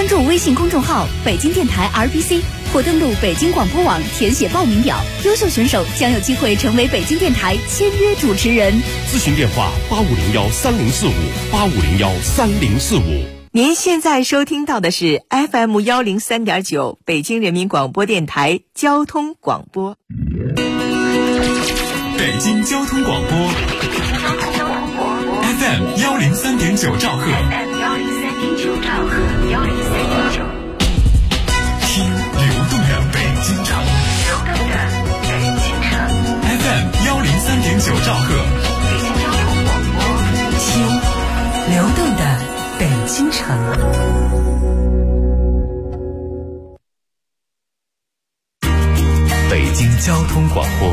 关注微信公众号北京电台 RPC 或登录北京广播网填写报名表，优秀选手将有机会成为北京电台签约主持人。 咨询电话85013045，85013045。 您现在收听到的是 FM103.9 北京人民广播电台交通广播。 北京交通广播 FM103.9 兆赫，听流动的北京城，FM103.9 兆赫， 听流动的北京城。 北京交通广播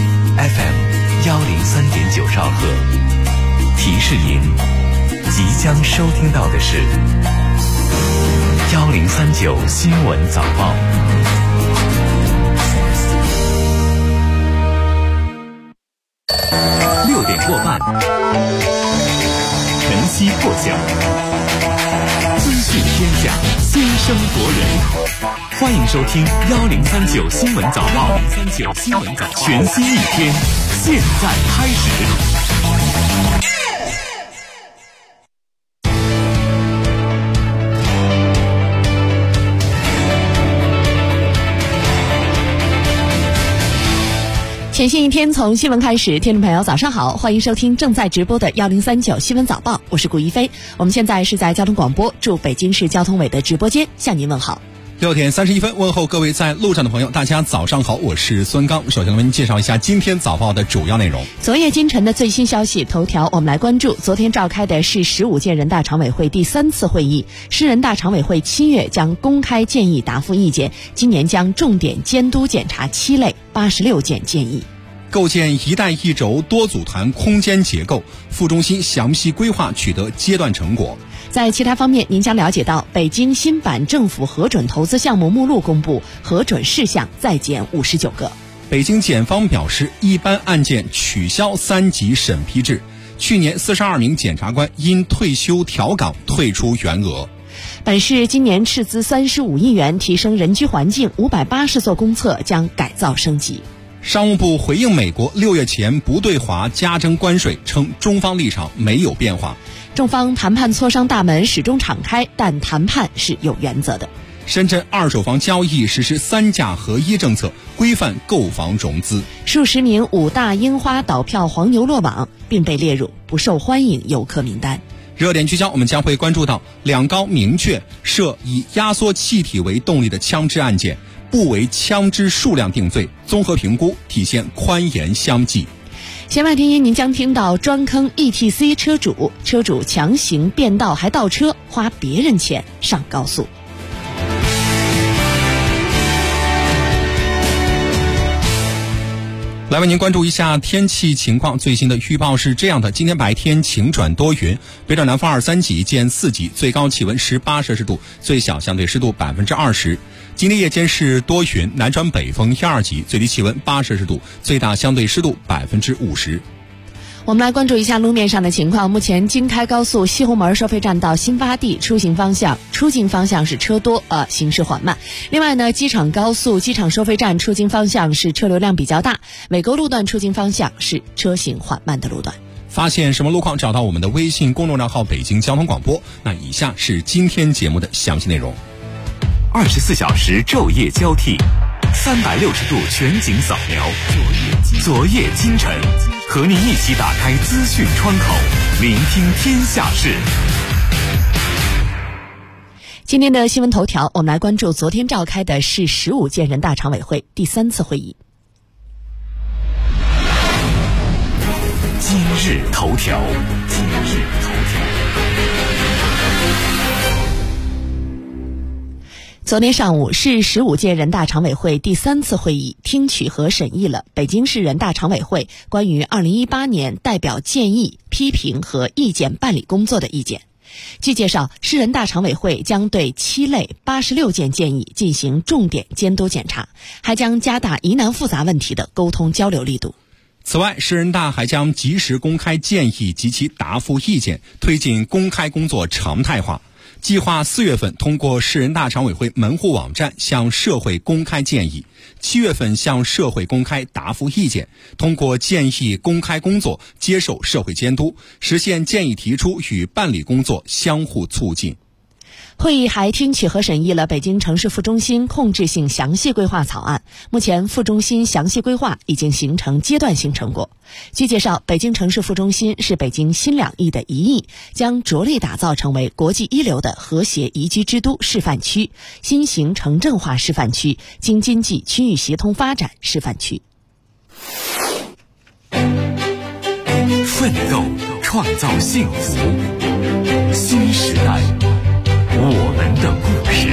FM103.9 兆赫，提示您即将收听到的是1039新闻早报。6点过半，晨曦破晓，资讯天下，先声夺人。欢迎收听1039新闻早报，全新一天，现在开始。 全新一天从新闻开始，听众朋友早上好，欢迎收听正在直播的1039新闻早报，我是顾一飞。我们现在是在交通广播驻北京市交通委的直播间向您问好。 6点31分，问候各位在路上的朋友，大家早上好，我是孙刚。首先为您介绍一下今天早报的主要内容。 昨夜今晨的最新消息头条，我们来关注昨天召开的是15届人大常委会第3次会议，市人大常委会7月将公开建议答复意见，今年将重点监督检查7类86件建议。 构建一带一轴多组团空间结构，副中心详细规划取得阶段成果。 在其他方面，您将了解到北京新版政府核准投资项目目录公布，核准事项再减59个。 北京检方表示，一般案件取消3级审批制，去年42名检察官因退休调岗退出原额。 本市今年斥资35亿元提升人居环境，580座公厕将改造升级。 商务部回应美国6月前不对华加征关税，称中方立场没有变化。 中方谈判磋商大门始终敞开，但谈判是有原则的。 深圳二手房交易实施3价合一政策，规范购房融资。 数十名5大樱花倒票黄牛落网，并被列入不受欢迎游客名单。 热点聚焦，我们将会关注到两高明确涉以压缩气体为动力的枪支案件，不为枪支数量定罪，综合评估体现宽严相济。 弦外听音，您将听到专坑 ETC 车主强行变道还倒车，花别人钱上高速。 来为您关注一下天气情况，最新的预报是这样的：今天白天晴转多云，北转南风2-3级见4级，最高气温18摄氏度，最小相对湿度20%。今天夜间是多云，南转北风1-2级，最低气温8摄氏度，最大相对湿度50%。 我们来关注一下路面上的情况。目前京开高速西红门收费站到新发地出境方向是车多，行驶缓慢。另外呢，机场高速机场收费站出境方向是车流量比较大，尾沟路段出境方向是车行缓慢的路段。 发现什么路况，找到我们的微信公众账号北京交通广播。那以下是今天节目的详细内容。 24小时昼夜交替，360度全景扫描，昨夜今晨，和您一起打开资讯窗口，聆听天下事。 今天的新闻头条，我们来关注昨天召开的是15届人大常委会第3次会议。 今日头条。 昨天上午，市15届人大常委会第3次会议听取和审议了北京市人大常委会关于2018年代表建议、批评和意见办理工作的意见。据介绍，市人大常委会将对7类86件建议进行重点监督检查，还将加大疑难复杂问题的沟通交流力度。 此外，市人大还将及时公开建议及其答复意见，推进公开工作常态化。 计划4月份通过市人大常委会门户网站向社会公开建议，7月份向社会公开答复意见，通过建议公开工作接受社会监督，实现建议提出与办理工作相互促进。 会议还听取和审议了北京城市副中心控制性详细规划草案。目前副中心详细规划已经形成阶段性成果。据介绍，北京城市副中心是北京新2翼的一翼，将着力打造成为国际一流的和谐宜居之都示范区、新型城镇化示范区、京津冀区域协同发展示范区。 奋斗，创造幸福，新时代，我们的故事。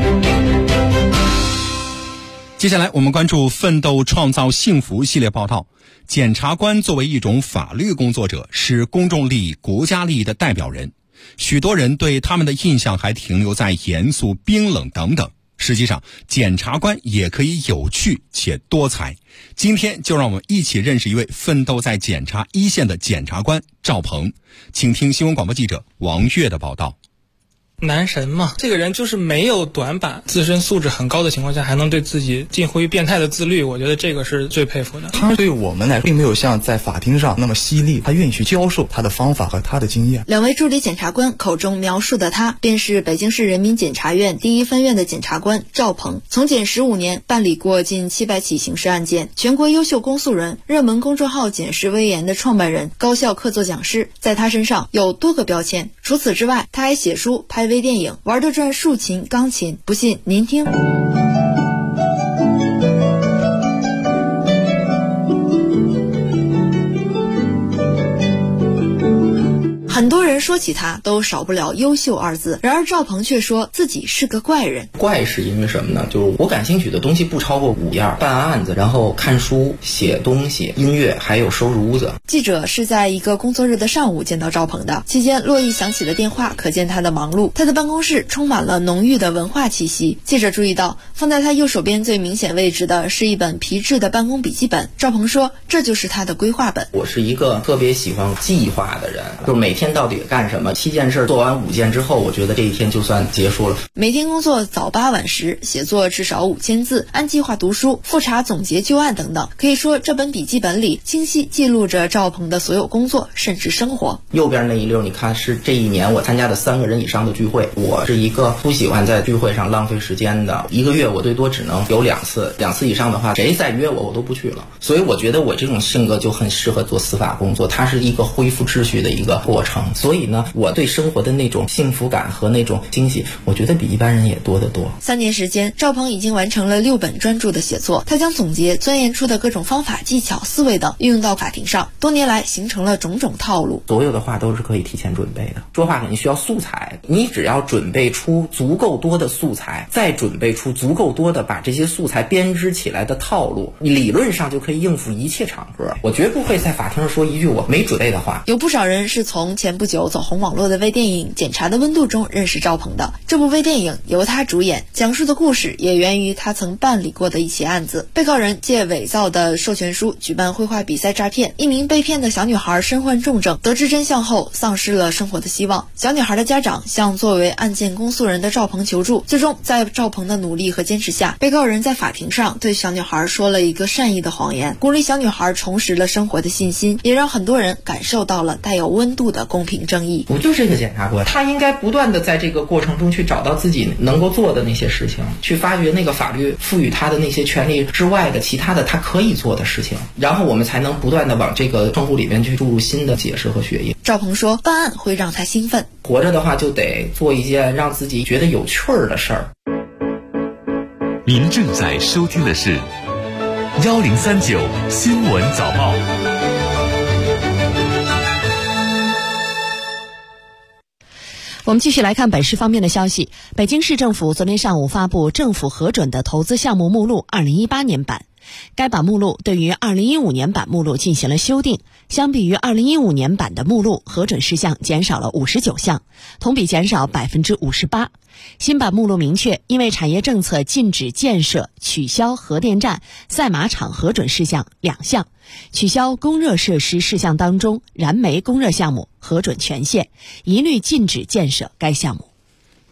接下来我们关注奋斗创造幸福系列报道。检察官作为一种法律工作者，是公众利益、国家利益的代表人，许多人对他们的印象还停留在严肃、冰冷等等。实际上，检察官也可以有趣且多才。今天就让我们一起认识一位奋斗在检察一线的检察官赵鹏。请听新闻广播记者王悦的报道。 男神嘛，这个人就是没有短板，自身素质很高的情况下，还能对自己近乎于变态的自律，我觉得这个是最佩服的。 他对我们来说并没有像在法庭上那么犀利，他愿意去教授他的方法和他的经验。 两位助理检察官口中描述的他，便是北京市人民检察院第1分院的检察官赵鹏。从检15年，办理过近700起刑事案件，全国优秀公诉人，热门公众号检视微言的创办人，高校客座讲师。在他身上有多个标签。除此之外，他还写书、拍微电影，玩得转竖琴、钢琴。不信您听。很多人说起他都少不了优秀2字，然而赵鹏却说自己是个怪人。 怪是因为什么呢？就是我感兴趣的东西不超过5样，办案子，然后看书、写东西、音乐，还有收拾屋子。 记者是在一个工作日的上午见到赵鹏的，期间络绎响起的电话可见他的忙碌。他的办公室充满了浓郁的文化气息。记者注意到放在他右手边最明显位置的是一本皮质的办公笔记本。赵鹏说这就是他的规划本。 我是一个特别喜欢计划的人，就是每天到底干什么，7件事做完5件之后，我觉得这一天就算结束了。 每天工作早8晚10，写作至少5000字，按计划读书、复查总结旧案等等。可以说这本笔记本里清晰记录着赵鹏的所有工作甚至生活。 右边那一溜，你看是这一年我参加的3个人以上的聚会。我是一个不喜欢在聚会上浪费时间的，1个月我最多只能有2次，2次以上的话谁再约我都不去了。所以我觉得我这种性格就很适合做司法工作，它是一个恢复秩序的一个过程。所以呢，我对生活的那种幸福感和那种惊喜，我觉得比一般人也多得多。 3年时间，赵鹏已经完成了6本专著的写作。他将总结钻研出的各种方法、技巧、思维等运用到法庭上，多年来形成了种种套路。 所有的话都是可以提前准备的，说话肯定需要素材，你只要准备出足够多的素材，再准备出足够多的把这些素材编织起来的套路，你理论上就可以应付一切场合。我绝不会在法庭上说一句我没准备的话。 有不少人是从前不久走红网络的微电影《检察的温度》中认识赵鹏的。这部微电影由他主演，讲述的故事也源于他曾办理过的一起案子。被告人借伪造的授权书举办绘画比赛诈骗，一名被骗的小女孩身患重症，得知真相后丧失了生活的希望。小女孩的家长向作为案件公诉人的赵鹏求助，最终在赵鹏的努力和坚持下，被告人在法庭上对小女孩说了一个善意的谎言，鼓励小女孩重拾了生活的信心，也让很多人感受到了带有温度的公平正义。 我就是一个检察官，他应该不断的在这个过程中去找到自己能够做的那些事情，去发掘那个法律赋予他的那些权利之外的其他的他可以做的事情，然后我们才能不断的往这个称呼里面去注入新的解释和血液。 赵鹏说办案会让他兴奋， 活着的话就得做一件让自己觉得有趣儿的事儿。 您正在收听的是1039新闻早报。 我们继续来看本市方面的消息。北京市政府昨天上午发布政府核准的投资项目目录2018年版。该版目录对于2015年版目录进行了修订，相比于2015年版的目录，核准事项减少了59项，同比减少58%。新版目录明确，因为产业政策禁止建设、取消核电站、赛马场核准事项2项，取消供热设施事项当中，燃煤供热项目核准全线，一律禁止建设该项目。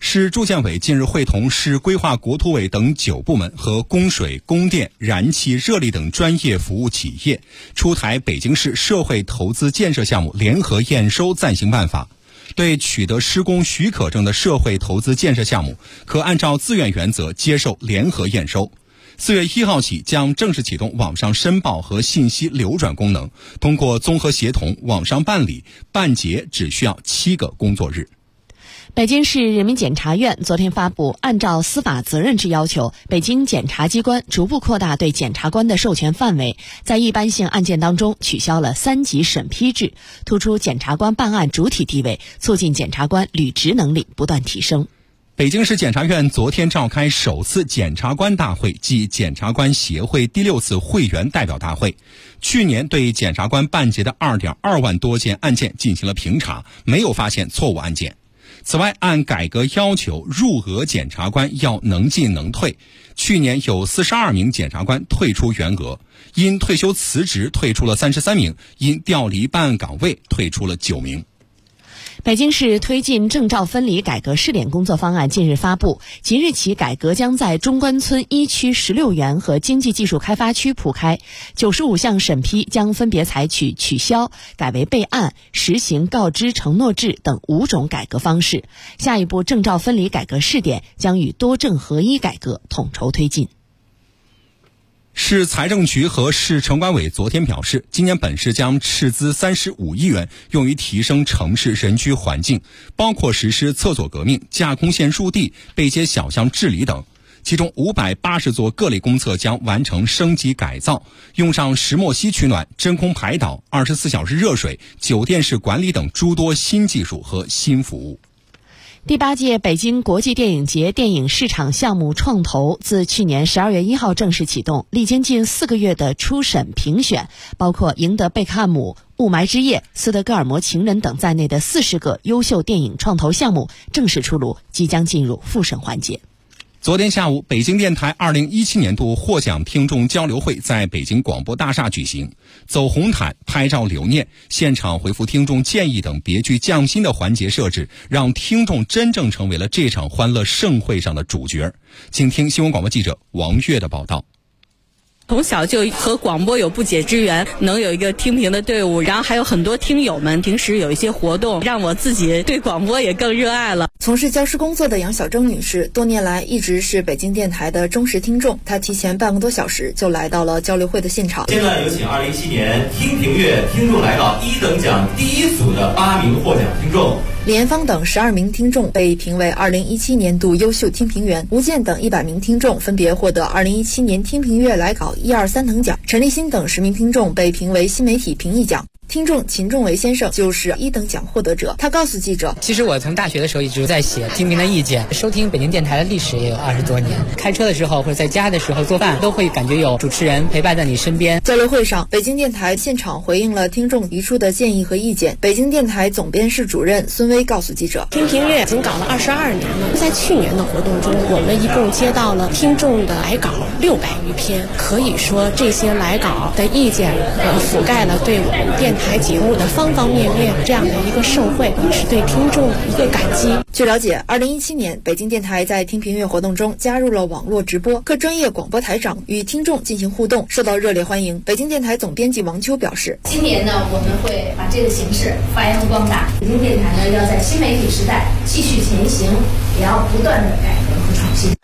市住建委近日会同市规划国土委等9部门和供水、供电、燃气、热力等专业服务企业出台北京市社会投资建设项目联合验收暂行办法，对取得施工许可证的社会投资建设项目，可按照自愿原则接受联合验收。4月1号起将正式启动网上申报和信息流转功能，通过综合协同网上办理，办结只需要7个工作日。 北京市人民检察院昨天发布，按照司法责任制要求，北京检察机关逐步扩大对检察官的授权范围，在一般性案件当中取消了3级审批制，突出检察官办案主体地位，促进检察官履职能力不断提升。 北京市检察院昨天召开首次检察官大会暨检察官协会第6次会员代表大会，去年对检察官办结的2.2万多件案件进行了评查，没有发现错误案件。此外，按改革要求，入额检察官要能进能退。去年有42名检察官退出原额，因退休辞职退出了33名，因调离办案岗位退出了9名。 北京市推进证照分离改革试点工作方案近日发布，即日起改革将在中关村1区16园和经济技术开发区铺开，95项审批将分别采取取消、改为备案、实行告知承诺制等5种改革方式。下一步证照分离改革试点将与多证合一改革统筹推进。 市财政局和市城管委昨天表示，今年本市将斥资35亿元用于提升城市人居环境，包括实施厕所革命、架空线入地、背街小巷治理等。其中580座各类公厕将完成升级改造，用上石墨烯取暖、真空排导、24小时热水、酒店式管理等诸多新技术和新服务。 第8届北京国际电影节电影市场项目创投自去年12月1号正式启动，历经近4个月的初审评选，包括赢得贝克汉姆、雾霾之夜、斯德哥尔摩情人等在内的40个优秀电影创投项目正式出炉，即将进入复审环节。 昨天下午，北京电台2017年度获奖听众交流会在北京广播大厦举行，走红毯、拍照留念、现场回复听众建议等别具匠心的环节设置，让听众真正成为了这场欢乐盛会上的主角。请听新闻广播记者王悦的报道。 从小就和广播有不解之缘，能有一个听评的队伍，然后还有很多听友们平时有一些活动，让我自己对广播也更热爱了。 从事教师工作的杨小征女士，多年来一直是北京电台的忠实听众，她提前半个多小时就来到了交流会的现场。 现在有请2017年听评月听众来到1等奖第1组的8名获奖听众。 李延芳等12名听众被评为2017年度优秀听评员，吴健等100名听众分别获得2017年听评月来稿1、2、3等奖，陈立新等10名听众被评为新媒体评议奖。听众秦仲维先生就是1等奖获得者，他告诉记者， 其实我从大学的时候一直在写听评的意见，收听北京电台的历史也有20多年，开车的时候或者在家的时候做饭都会感觉有主持人陪伴在你身边。 交流会上，北京电台现场回应了听众提出的建议和意见。北京电台总编室主任孙威告诉记者， 听评月已经搞了22年了，在去年的活动中，我们一共接到了听众的来稿600余篇，可以说这些来稿的意见覆盖了对我们电台节目的方方面面，这样的一个盛会也是对听众的一个感激。 据了解，2017年北京电台在听评月活动中加入了网络直播，各专业广播台长与听众进行互动，受到热烈欢迎。北京电台总编辑王秋表示， 今年呢，我们会把这个形式发扬光大。北京电台呢，要在新媒体时代继续前行，也要不断的改革和创新。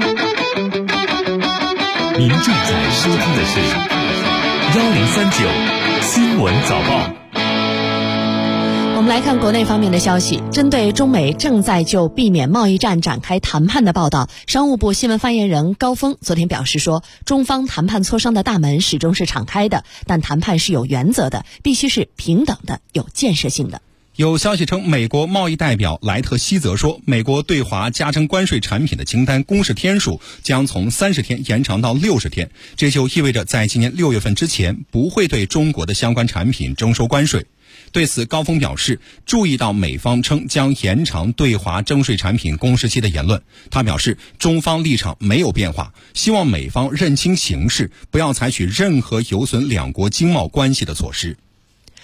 您正在收听的是1039新闻早报。 我们来看国内方面的消息，针对中美正在就避免贸易战展开谈判的报道，商务部新闻发言人高峰昨天表示说，中方谈判磋商的大门始终是敞开的，但谈判是有原则的，必须是平等的、有建设性的。 有消息称，美国贸易代表莱特希泽说，美国对华加征关税产品的清单公示天数将从30天延长到60天，这就意味着在今年6月份之前不会对中国的相关产品征收关税。对此，高峰表示，注意到美方称将延长对华征税产品公示期的言论，他表示中方立场没有变化，希望美方认清形势，不要采取任何有损两国经贸关系的措施。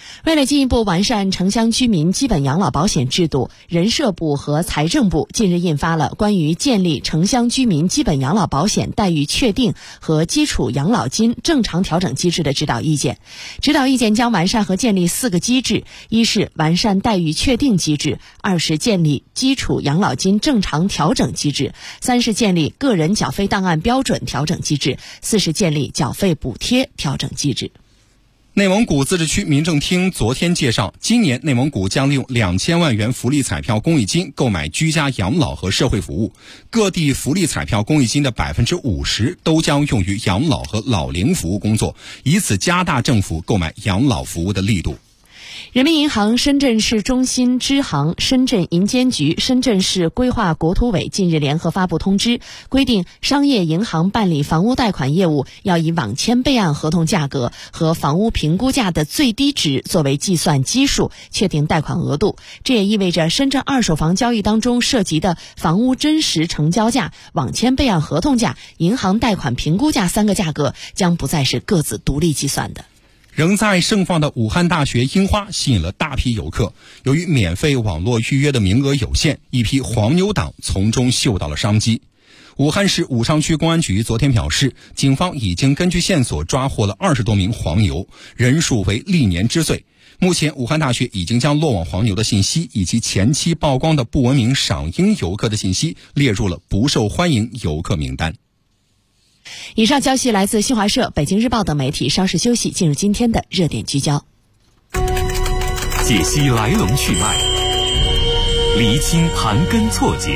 为了进一步完善城乡居民基本养老保险制度，人社部和财政部近日印发了关于建立城乡居民基本养老保险待遇确定和基础养老金正常调整机制的指导意见。指导意见将完善和建立4个机制：一是完善待遇确定机制，二是建立基础养老金正常调整机制，三是建立个人缴费档案标准调整机制，四是建立缴费补贴调整机制。 内蒙古自治区民政厅昨天介绍，今年内蒙古将利用2000万元福利彩票公益金购买居家养老和社会服务，各地福利彩票公益金的50%都将用于养老和老龄服务工作，以此加大政府购买养老服务的力度。 人民银行深圳市中心支行、深圳银监局、深圳市规划国土委近日联合发布通知，规定商业银行办理房屋贷款业务要以网签备案合同价格和房屋评估价的最低值作为计算基数，确定贷款额度。这也意味着深圳二手房交易当中涉及的房屋真实成交价、网签备案合同价、银行贷款评估价3个价格将不再是各自独立计算的。 仍在盛放的武汉大学樱花吸引了大批游客，由于免费网络预约的名额有限，一批黄牛党从中嗅到了商机。武汉市武昌区公安局昨天表示，警方已经根据线索抓获了20多名黄牛，人数为历年之最。目前武汉大学已经将落网黄牛的信息以及前期曝光的不文明赏樱游客的信息列入了不受欢迎游客名单。 以上消息来自新华社、北京日报等媒体。稍事休息，进入今天的热点聚焦， 解析来龙去脉，厘清盘根错节。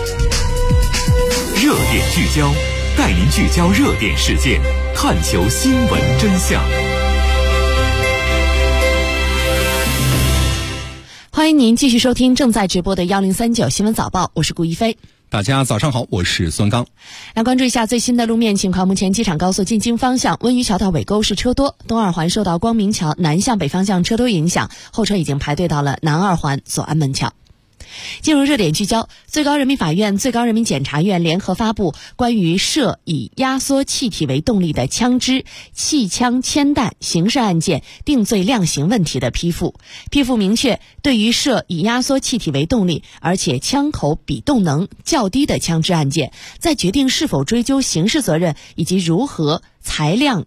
热点聚焦，带您聚焦热点事件，探求新闻真相。 欢迎您继续收听正在直播的1039新闻早报，我是顾一飞。 大家早上好，我是孙刚。 来关注一下最新的路面情况。目前机场高速进京方向温榆桥到尾沟是车多，东二环受到光明桥南向北方向车多影响，后车已经排队到了南二环左安门桥。进入热点聚焦，最高人民法院、最高人民检察院联合发布关于涉以压缩气体为动力的枪支、气枪铅弹刑事案件定罪量刑问题的批复。批复明确，对于涉以压缩气体为动力，而且枪口比动能较低的枪支案件，在决定是否追究刑事责任以及如何裁量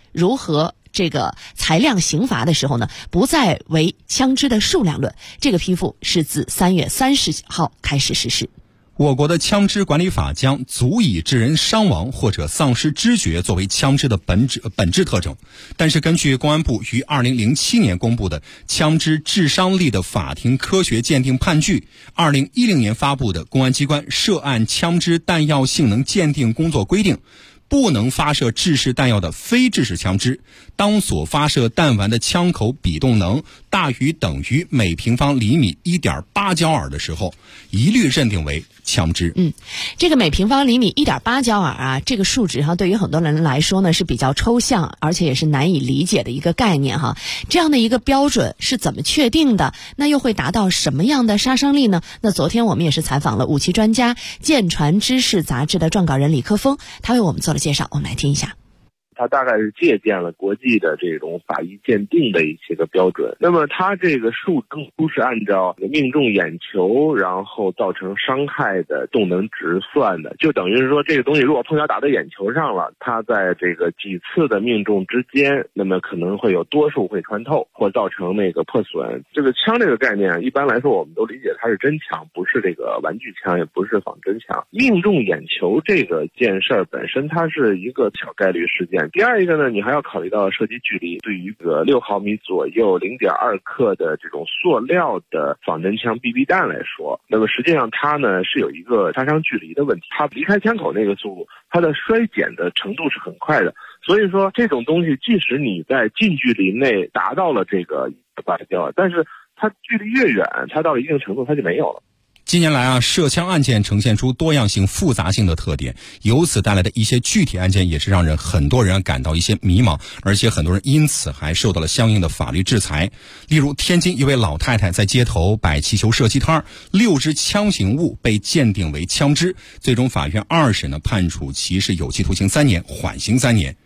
刑罚的时候呢，不再为枪支的数量论。这个批复是自3月30号开始实施。 我国的枪支管理法将足以致人伤亡或者丧失知觉作为枪支的本质特征，但是根据公安部于2007年公布的《枪支致伤力的法庭科学鉴定判据》，2010年发布的《公安机关涉案枪支弹药性能鉴定工作规定》，不能发射制式弹药的非制式枪支，当所发射弹丸的枪口比动能大于等于每平方厘米 1.8 焦耳的时候，一律认定为枪支。 这个每平方厘米 1.8 焦耳啊，这个数值对于很多人来说呢是比较抽象，而且也是难以理解的一个概念哈。这样的一个标准是怎么确定的？那又会达到什么样的杀伤力呢？那昨天我们也是采访了武器专家、舰船知识杂志的撰稿人李克峰，他为我们做了介绍，我们来听一下。 它大概是借鉴了国际的这种法医鉴定的一些个标准。那么它这个数都是按照命中眼球然后造成伤害的动能值算的，就等于是说这个东西如果碰巧打到眼球上了，它在这个几次的命中之间，那么可能会有多数会穿透或造成那个破损。这个枪这个概念一般来说我们都理解它是真枪，不是这个玩具枪，也不是仿真枪。命中眼球这个件事本身它是一个小概率事件。第二一个呢，你还要考虑到射击距离。对于个6毫米左右 0.2 克的这种塑料的仿真枪 BB 弹来说，那么实际上它呢是有一个杀伤距离的问题，它离开枪口那个速度，它的衰减的程度是很快的。所以说这种东西即使你在近距离内达到了这个1.8焦，但是它距离越远，它到了一定程度它就没有了。 近年来涉枪案件呈现出多样性、复杂性的特点，由此带来的一些具体案件也是让很多人感到一些迷茫，而且很多人因此还受到了相应的法律制裁。例如，天津一位老太太在街头摆气球射击摊，6支枪形物被鉴定为枪支，最终法院2审判处其是有期徒刑3年，缓刑3年。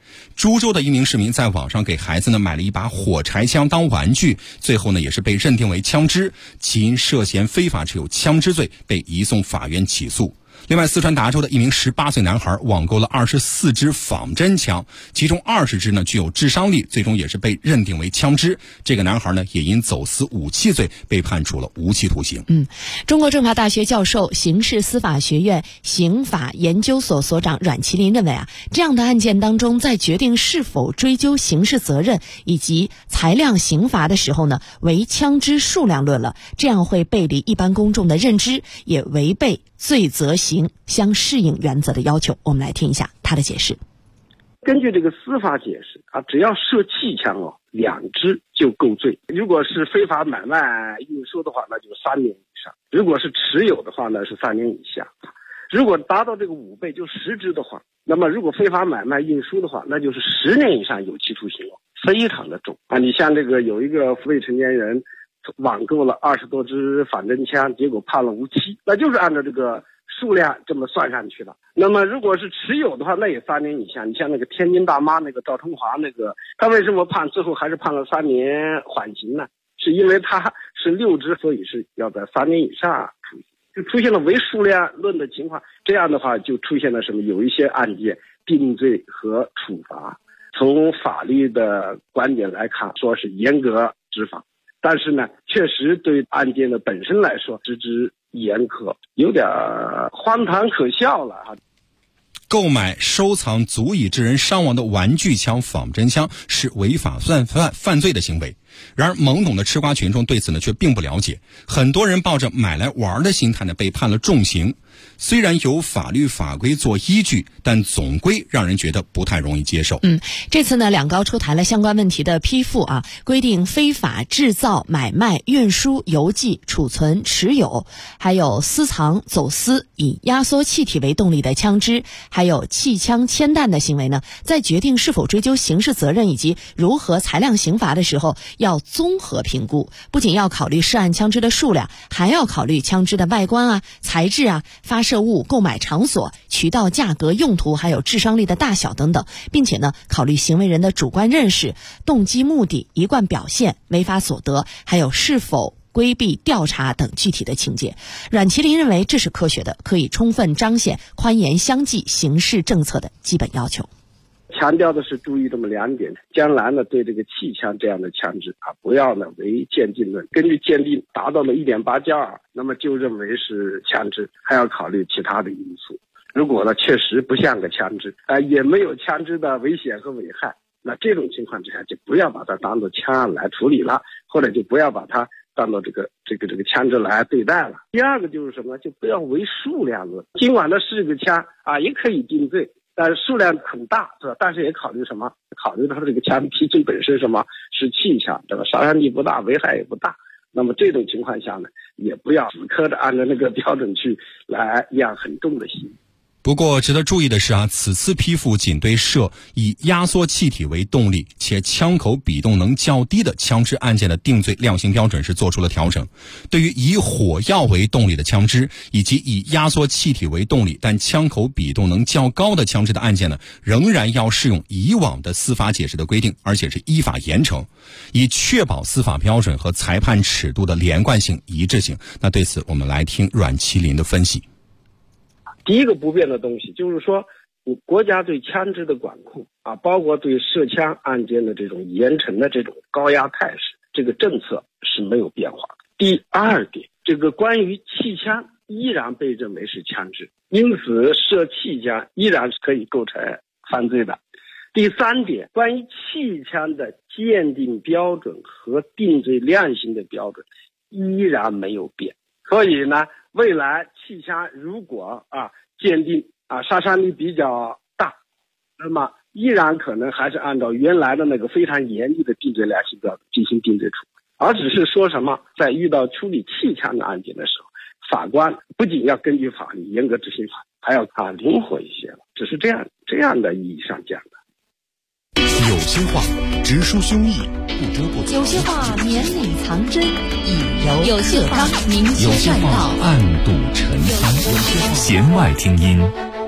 株洲的一名市民在网上给孩子呢买了一把火柴枪当玩具，最后呢也是被认定为枪支，其因涉嫌非法持有枪支罪被移送法院起诉。另外，四川达州的一名18岁男孩网购了24支仿真枪，其中20支呢具有致伤力，最终也是被认定为枪支。这个男孩呢也因走私武器罪被判处了无期徒刑。 中国政法大学教授、刑事司法学院刑法研究所所长阮麒麟认为这样的案件当中，在决定是否追究刑事责任以及裁量刑罚的时候呢，为枪支数量论了，这样会背离一般公众的认知，也违背罪责刑相适应原则的要求。我们来听一下他的解释。 根据这个司法解释只要射气枪2支就够罪。如果是非法买卖运输的话，那就是3年以上；如果是持有的话呢，是3年以下。如果达到这个5倍，就10支的话，那么如果非法买卖运输的话，那就是10年以上有期徒刑非常的重你像这个有一个未成年人网购了20多支仿真枪，结果判了无期，那就是按照这个数量这么算上去了。那么如果是持有的话，那也3年以下。你像那个天津大妈那个赵春华他为什么最后还是判了3年缓刑呢？是因为他是6支，所以是要在3年以上处刑，就出现了唯数量论的情况。这样的话就出现了什么？有一些案件定罪和处罚，从法律的观点来看，说是严格执法，但是呢，确实对案件的本身来说，执之严苛，有点荒唐可笑了购买、收藏足以致人伤亡的玩具枪、仿真枪是违法犯罪的行为。然而，懵懂的吃瓜群众对此呢却并不了解，很多人抱着买来玩的心态呢被判了重刑。虽然有法律法规做依据，但总归让人觉得不太容易接受。 这次呢，两高出台了相关问题的批复规定非法制造、买卖、运输、邮寄、储存、持有，还有私藏、走私以压缩气体为动力的枪支，还有气枪铅弹的行为呢，在决定是否追究刑事责任以及如何裁量刑罚的时候，要综合评估，不仅要考虑涉案枪支的数量，还要考虑枪支的外观材质发射物、购买场所、渠道、价格、用途，还有致伤力的大小等等，并且呢，考虑行为人的主观认识、动机、目的、一贯表现、违法所得，还有是否规避调查等具体的情节。阮麒麟认为这是科学的，可以充分彰显宽严相济刑事政策的基本要求。 强调的是注意这么2点，将来呢对这个气枪这样的枪支不要呢为鉴定论，根据鉴定达到了1.8加2，那么就认为是枪支，还要考虑其他的因素。如果呢确实不像个枪支也没有枪支的危险和危害，那这种情况之下就不要把它当作枪案来处理了，或者就不要把它当作这个枪支来对待了。第二个就是什么？就不要为数量论，尽管它是个枪也可以定罪，但是数量很大，是吧？但是也考虑什么？考虑它这个枪批罪本身什么是气枪，对吧？杀伤力不大，危害也不大。那么这种情况下呢，也不要死磕着按照那个标准去来量很重的刑。 不过值得注意的是此次批复仅对涉以压缩气体为动力且枪口比动能较低的枪支案件的定罪量刑标准是做出了调整。对于以火药为动力的枪支以及以压缩气体为动力但枪口比动能较高的枪支的案件呢，仍然要适用以往的司法解释的规定，而且是依法严惩，以确保司法标准和裁判尺度的连贯性、一致性。那对此我们来听阮麒麟的分析。 第一个不变的东西就是说，国家对枪支的管控包括对涉枪案件的这种严惩的这种高压态势，这个政策是没有变化的。第二点，这个关于气枪依然被认为是枪支，因此涉气枪依然是可以构成犯罪的。第三点，关于气枪的鉴定标准和定罪量刑的标准依然没有变。所以呢，未来气枪如果鉴定杀伤力比较大，那么依然可能还是按照原来的那个非常严厉的定罪量刑标准进行定罪处理，而只是说什么在遇到处理气枪的案件的时候，法官不仅要根据法律严格执行法，还要灵活一些了，只是这样的意义上讲的。 有些话直抒胸臆，不遮不藏； 有些话绵里藏针，以柔有些话明有些话暗度陈仓。 弦外听音，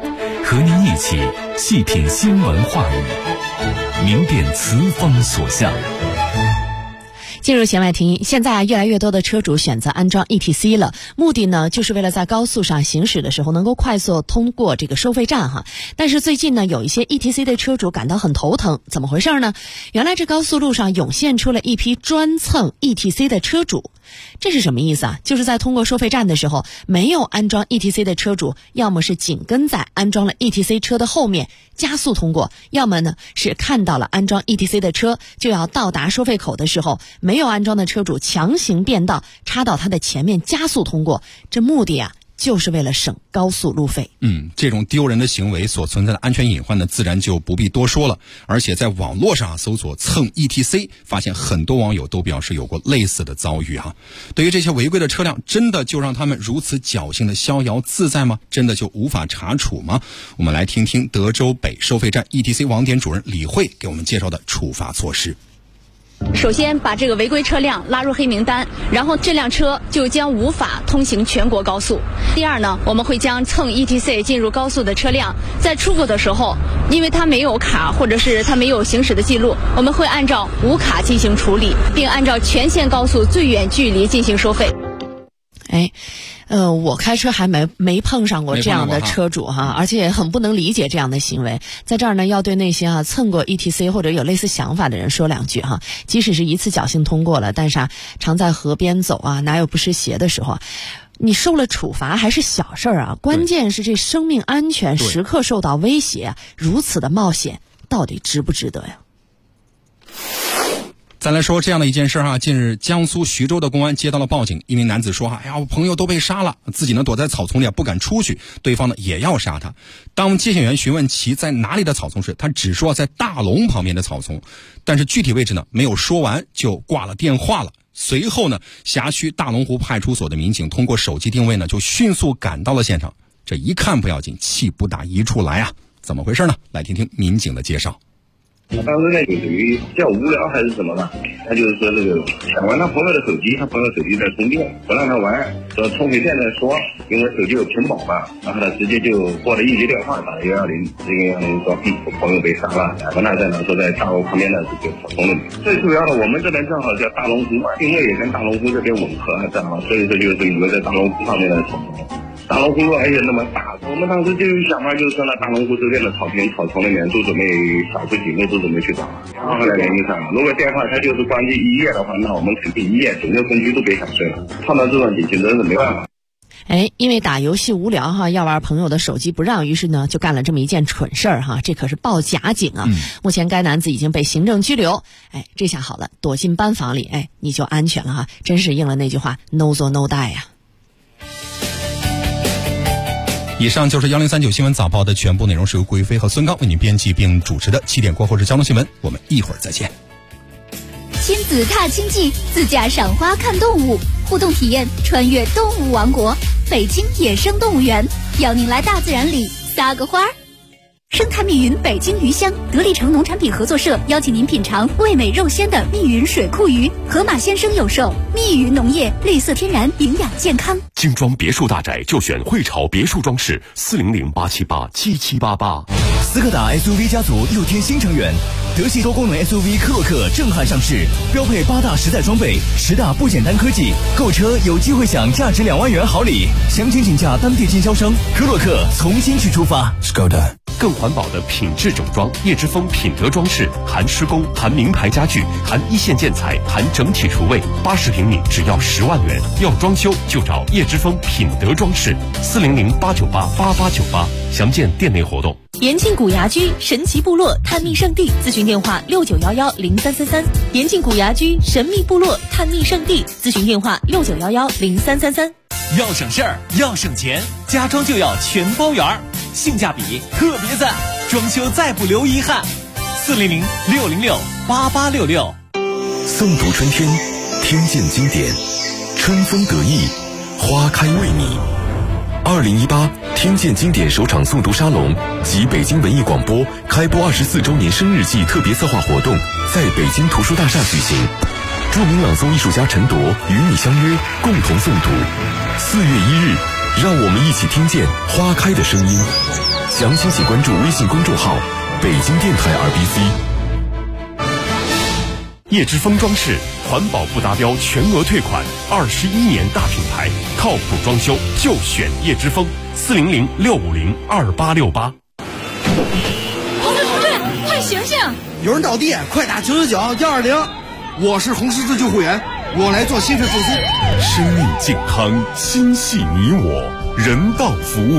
和您一起细品新闻话语，明辨词风所向。 进入弦外听音，现在越来越多的车主选择安装 ETC 了，目的呢就是为了在高速上行驶的时候能够快速通过这个收费站哈。但是最近呢，有一些 ETC 的车主感到很头疼，怎么回事呢？原来这高速路上涌现出了一批专蹭 ETC 的车主。这是什么意思啊？就是在通过收费站的时候，没有安装 ETC 的车主，要么是紧跟在安装了 ETC 车的后面加速通过，要么呢是看到了安装 ETC 的车就要到达收费口的时候，没有安装的车主强行变道，插到他的前面加速通过。这目的啊就是为了省高速路费。 这种丢人的行为所存在的安全隐患呢，自然就不必多说了。而且在网络上搜索蹭 ETC， 发现很多网友都表示有过类似的遭遇啊。对于这些违规的车辆，真的就让他们如此侥幸的逍遥自在吗？真的就无法查处吗？我们来听听德州北收费站 ETC 网点主任李慧给我们介绍的处罚措施。 首先把这个违规车辆拉入黑名单，然后这辆车就将无法通行全国高速。第二呢，我们会将蹭 ETC 进入高速的车辆在出口的时候，因为它没有卡或者是它没有行驶的记录，我们会按照无卡进行处理，并按照全线高速最远距离进行收费。 我开车还没碰上过这样的车主哈，而且很不能理解这样的行为。在这儿呢，要对那些蹭过 ETC 或者有类似想法的人说两句哈。即使是一次侥幸通过了，但是常在河边走啊，哪有不湿鞋的时候啊？你受了处罚还是小事啊，关键是这生命安全时刻受到威胁，如此的冒险到底值不值得呀？ 再来说这样的一件事啊，近日江苏徐州的公安接到了报警，一名男子说哎呀，我朋友都被杀了，自己呢躲在草丛里不敢出去，对方呢也要杀他。当接线员询问其在哪里的草丛时，他只说在大龙旁边的草丛，但是具体位置呢没有说完就挂了电话了。随后呢，辖区大龙湖派出所的民警通过手机定位呢，就迅速赶到了现场。这一看不要紧，气不打一处来啊！怎么回事呢？来听听民警的介绍。 他当时呢就属于比较无聊还是什么吧，他就是说这个抢完他朋友的手机，他朋友手机在充电，不让他玩，说充回电再说，因为手机有屏保嘛，然后他直接就拨了1级电话打了110，这个110说我朋友被杀了，然后那在哪说在大楼旁边的这个草丛里面。最主要的我们这边正好叫大龙湖嘛，定位也跟大龙湖这边吻合，正好，所以说就是以为在大龙湖上面的草丛。大龙湖路而且那么大，我们当时就想法就是说呢，大龙湖周边的草丛里面都准备少数几个都准备去找，然后后来联系上了。如果电话它就是关机1夜的话，那我们肯定1夜整个分局都别想睡了。碰到这种情形真是没办法。 因为打游戏无聊哈，要玩朋友的手机不让，于是呢就干了这么一件蠢事儿哈，这可是报假警啊！目前该男子已经被行政拘留。这下好了，躲进班房里，你就安全了哈，真是应了那句话 ，no 做 no die 呀。 以上就是1039新闻早报的全部内容，是由顾一飞和孙刚为您编辑并主持的。7点过后是交通新闻，我们一会儿再见。 亲子踏青记，自驾赏花看动物，互动体验穿越动物王国，北京野生动物园，邀您来大自然里撒个花儿。生态密云北京鱼乡得力城农产品合作社邀请您品尝味美肉鲜的密云水库鱼，河马先生有售。密云农业，绿色天然，营养健康。 精装别墅大宅就选汇潮别墅装饰，400-878-7788。 斯柯达 SUV 家族又添新成员，德系多功能 SUV 科洛克震撼上市，标配8大实在装备，10大不简单科技，购车有机会享价值2万元好礼。详情请假当地经销商。科洛克从新区出发。 Skoda。更环保的品质整装，叶之峰品德装饰，含施工，含名牌家具，含一线建材，含整体厨卫，80平米只要10万元。要装修就找叶之峰品德装饰，400-898-8898，详见店内活动。 延庆古牙居神奇部落探秘圣地，咨询电话69110333。延庆古牙居神秘部落探秘圣地，咨询电话69110333。 要省事儿，要省钱，家装就要全包圆儿，性价比特别赞，装修再不留遗憾。400-606-8866。 诵读春天，听见经典，春风得意，花开为你。2018听见经典首场诵读沙龙及北京文艺广播开播24周年生日季特别策划活动在北京图书大厦举行，著名朗诵艺术家陈铎与你相约，共同诵读。4月1日，让我们一起听见花开的声音。 详情请关注微信公众号北京电台 RBC。 叶之峰装饰环保不达标全额退款，21年大品牌，靠谱装修就选叶之峰，400-650-2868。 同志，快醒醒！ 有人倒地，快打999-120。我是红十字救护员，我来做心肺复苏。 生命健康，心系你我，人道服务。